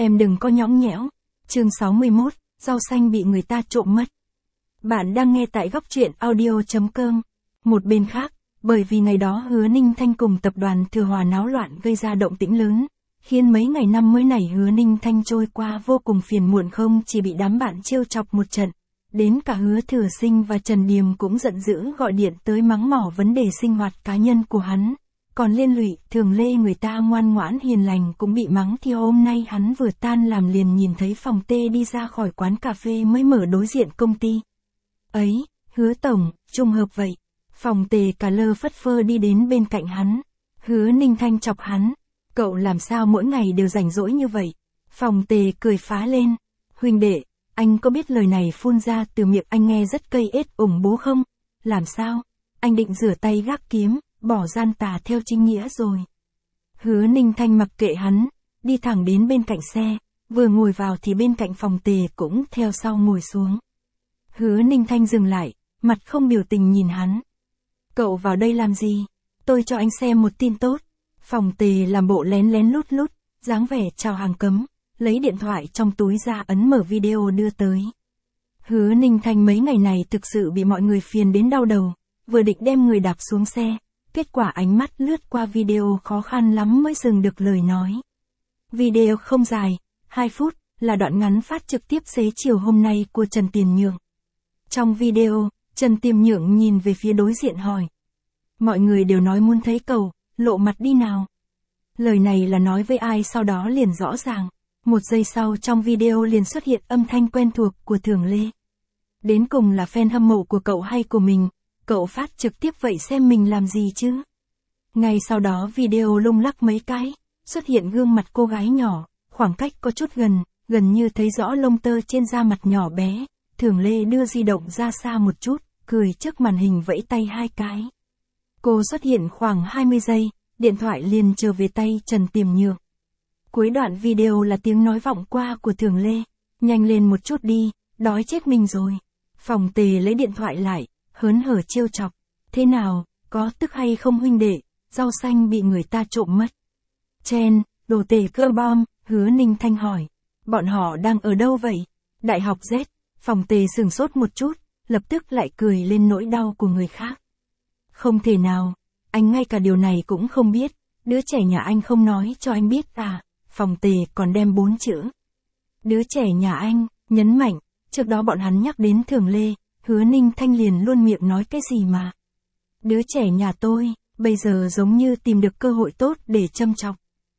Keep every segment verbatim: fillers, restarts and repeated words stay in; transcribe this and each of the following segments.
Em đừng có nhõng nhẽo. Chương sáu mươi mốt, rau xanh bị người ta trộm mất. Bạn đang nghe tại góc truyện audio chấm com. Một bên khác, bởi vì ngày đó Hứa Ninh Thanh cùng tập đoàn Thừa Hòa náo loạn gây ra động tĩnh lớn, khiến mấy ngày năm mới này Hứa Ninh Thanh trôi qua vô cùng phiền muộn, không chỉ bị đám bạn trêu chọc một trận, đến cả Hứa Thừa Sinh và Trần Điềm cũng giận dữ gọi điện tới mắng mỏ vấn đề sinh hoạt cá nhân của hắn. Còn liên lụy, Thường Lê người ta ngoan ngoãn hiền lành cũng bị mắng, thì hôm nay hắn vừa tan làm liền nhìn thấy Phòng Tê đi ra khỏi quán cà phê mới mở đối diện công ty. Ấy, Hứa tổng, trùng hợp vậy. Phòng Tề cả lơ phất phơ đi đến bên cạnh hắn. Hứa Ninh Thanh chọc hắn. Cậu làm sao mỗi ngày đều rảnh rỗi như vậy? Phòng Tề cười phá lên. Huynh đệ, anh có biết lời này phun ra từ miệng anh nghe rất cây ết ủng bố không? Làm sao? Anh định rửa tay gác kiếm, bỏ gian tà theo chính nghĩa rồi. Hứa Ninh Thanh mặc kệ hắn, đi thẳng đến bên cạnh xe, vừa ngồi vào thì bên cạnh Phòng Tề cũng theo sau ngồi xuống. Hứa Ninh Thanh dừng lại, mặt không biểu tình nhìn hắn. Cậu vào đây làm gì? Tôi cho anh xem một tin tốt. Phòng Tề làm bộ lén lén lút lút, dáng vẻ chào hàng cấm, lấy điện thoại trong túi ra ấn mở video đưa tới. Hứa Ninh Thanh mấy ngày này thực sự bị mọi người phiền đến đau đầu, vừa định đem người đạp xuống xe, kết quả ánh mắt lướt qua video khó khăn lắm mới dừng được lời nói. Video không dài, hai phút, là đoạn ngắn phát trực tiếp xế chiều hôm nay của Trần Tiền Nhượng. Trong video, Trần Tiền Nhượng nhìn về phía đối diện hỏi. Mọi người đều nói muốn thấy cậu, lộ mặt đi nào. Lời này là nói với ai sau đó liền rõ ràng. Một giây sau trong video liền xuất hiện âm thanh quen thuộc của Thường Lê. Đến cùng là fan hâm mộ của cậu hay của mình, cậu phát trực tiếp vậy xem mình làm gì chứ. Ngay sau đó video lung lắc mấy cái, xuất hiện gương mặt cô gái nhỏ, khoảng cách có chút gần, gần như thấy rõ lông tơ trên da mặt nhỏ bé. Thường Lê đưa di động ra xa một chút, cười trước màn hình vẫy tay hai cái. Cô xuất hiện khoảng hai mươi giây, điện thoại liền trở về tay Trần Tiền Nhượng. Cuối đoạn video là tiếng nói vọng qua của Thường Lê. Nhanh lên một chút đi, đói chết mình rồi. Phòng Tề lấy điện thoại lại, hớn hở trêu chọc. Thế nào, có tức hay không huynh đệ, rau xanh bị người ta trộm mất. Chen, đồ tể cơ bom, Hứa Ninh Thanh hỏi. Bọn họ đang ở đâu vậy? Đại học Z. Phòng Tề sửng sốt một chút, lập tức lại cười lên nỗi đau của người khác. Không thể nào, anh ngay cả điều này cũng không biết, đứa trẻ nhà anh không nói cho anh biết à. Phòng Tề còn đem bốn chữ. Đứa trẻ nhà anh, nhấn mạnh, trước đó bọn hắn nhắc đến Thường Lê, Hứa Ninh Thanh liền luôn miệng nói cái gì mà. Đứa trẻ nhà tôi, bây giờ giống như tìm được cơ hội tốt để châm chọc.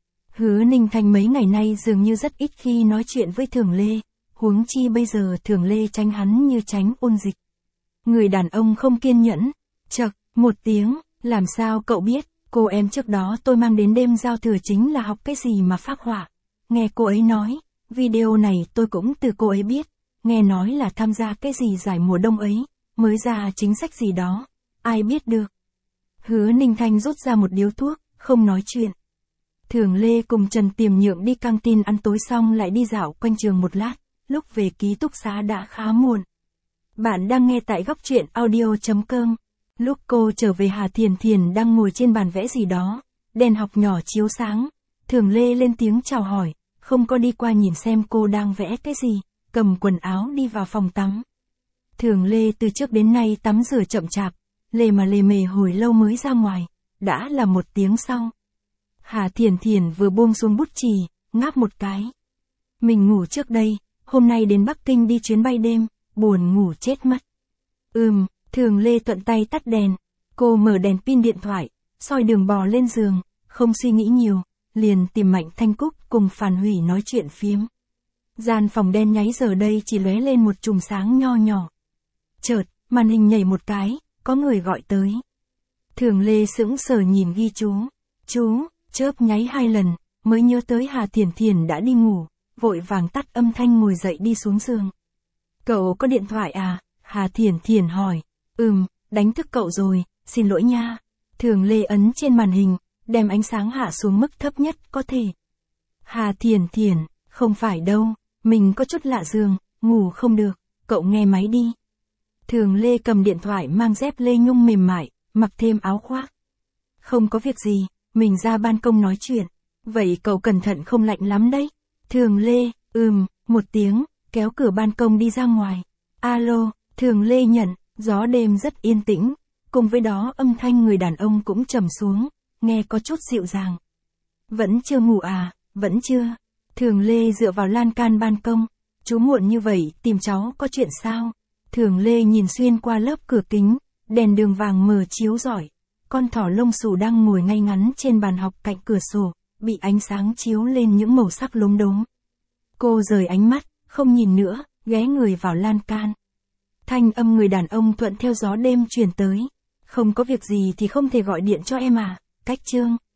Hứa Ninh Thanh mấy ngày nay dường như rất ít khi nói chuyện với Thường Lê, huống chi bây giờ Thường Lê tránh hắn như tránh ôn dịch. Người đàn ông không kiên nhẫn, chậc, một tiếng, làm sao cậu biết? Cô em trước đó tôi mang đến đêm giao thừa chính là học cái gì mà phác họa. Nghe cô ấy nói, video này tôi cũng từ cô ấy biết, nghe nói là tham gia cái gì giải mùa đông ấy, mới ra chính sách gì đó, ai biết được. Hứa Ninh Thanh rút ra một điếu thuốc, không nói chuyện. Thường Lê cùng Trần Tiền Nhượng đi căng tin ăn tối xong lại đi dạo quanh trường một lát, lúc về ký túc xá đã khá muộn. Bạn đang nghe tại góc truyện audio chấm com. Lúc cô trở về Hà Thiền Thiền đang ngồi trên bàn vẽ gì đó, đèn học nhỏ chiếu sáng, Thường Lê lên tiếng chào hỏi, không có đi qua nhìn xem cô đang vẽ cái gì, cầm quần áo đi vào phòng tắm. Thường Lê từ trước đến nay tắm rửa chậm chạp, lề mà lề mề hồi lâu mới ra ngoài, đã là một tiếng sau. Hà Thiền Thiền vừa buông xuống bút chì, ngáp một cái. Mình ngủ trước đây, hôm nay đến Bắc Kinh đi chuyến bay đêm, buồn ngủ chết mất. Ừm. Thường Lê thuận tay tắt đèn, cô mở đèn pin điện thoại, soi đường bò lên giường, không suy nghĩ nhiều, liền tìm Mạnh Thanh Cúc cùng Phàn Hủy nói chuyện phiếm. Gian phòng đen nháy giờ đây chỉ lóe lên một chùm sáng nho nhỏ. Chợt, màn hình nhảy một cái, có người gọi tới. Thường Lê sững sờ nhìn ghi chú, chú, chớp nháy hai lần, mới nhớ tới Hà Thiền Thiền đã đi ngủ, vội vàng tắt âm thanh ngồi dậy đi xuống giường. Cậu có điện thoại à? Hà Thiền Thiền hỏi. Ừm, đánh thức cậu rồi, xin lỗi nha. Thường Lê ấn trên màn hình, đem ánh sáng hạ xuống mức thấp nhất có thể. Hà Thiền Thiền, không phải đâu, mình có chút lạ giường, ngủ không được, cậu nghe máy đi. Thường Lê cầm điện thoại mang dép lê nhung mềm mại, mặc thêm áo khoác. Không có việc gì, mình ra ban công nói chuyện. Vậy cậu cẩn thận không lạnh lắm đấy. Thường Lê, ừm, một tiếng, kéo cửa ban công đi ra ngoài. Alo, Thường Lê nhận, gió đêm rất yên tĩnh, cùng với đó âm thanh người đàn ông cũng trầm xuống, nghe có chút dịu dàng. Vẫn chưa ngủ à, vẫn chưa. Thường Lê dựa vào lan can ban công, chú muộn như vậy, tìm cháu có chuyện sao? Thường Lê nhìn xuyên qua lớp cửa kính, đèn đường vàng mờ chiếu rọi. Con thỏ lông xù đang ngồi ngay ngắn trên bàn học cạnh cửa sổ, bị ánh sáng chiếu lên những màu sắc lốm đốm. Cô rời ánh mắt, không nhìn nữa, ghé người vào lan can. Thanh âm người đàn ông thuận theo gió đêm truyền tới. Không có việc gì thì không thể gọi điện cho em à, Cách Trương.